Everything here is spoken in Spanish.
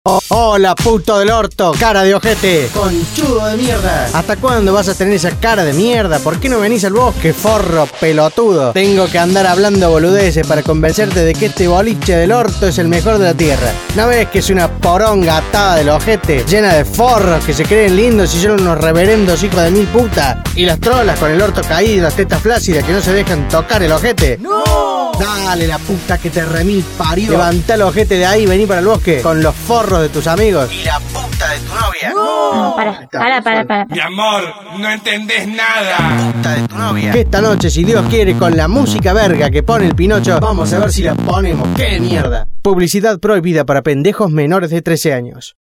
Hola, puto del orto, cara de ojete, conchudo de mierda. ¿Hasta cuándo vas a tener esa cara de mierda? ¿Por qué no venís al bosque, forro pelotudo? Tengo que andar hablando boludeces para convencerte de que este boliche del orto es el mejor de la tierra. ¿No ves que es una poronga atada del ojete, llena de forros que se creen lindos y son unos reverendos hijos de mil puta? Y las trolas con el orto caído y las tetas flácidas que no se dejan tocar el ojete. ¡No! Dale, la puta que te remil parió. Levantá el ojete de ahí y vení para el bosque con los forros de tus amigos y la puta de tu novia. No, para. Mi amor, no entendés nada. La puta de tu novia. Que esta noche, si Dios quiere, con la música verga que pone el Pinocho, vamos a ver si la ponemos. ¡Qué mierda! Publicidad prohibida para pendejos menores de 13 años.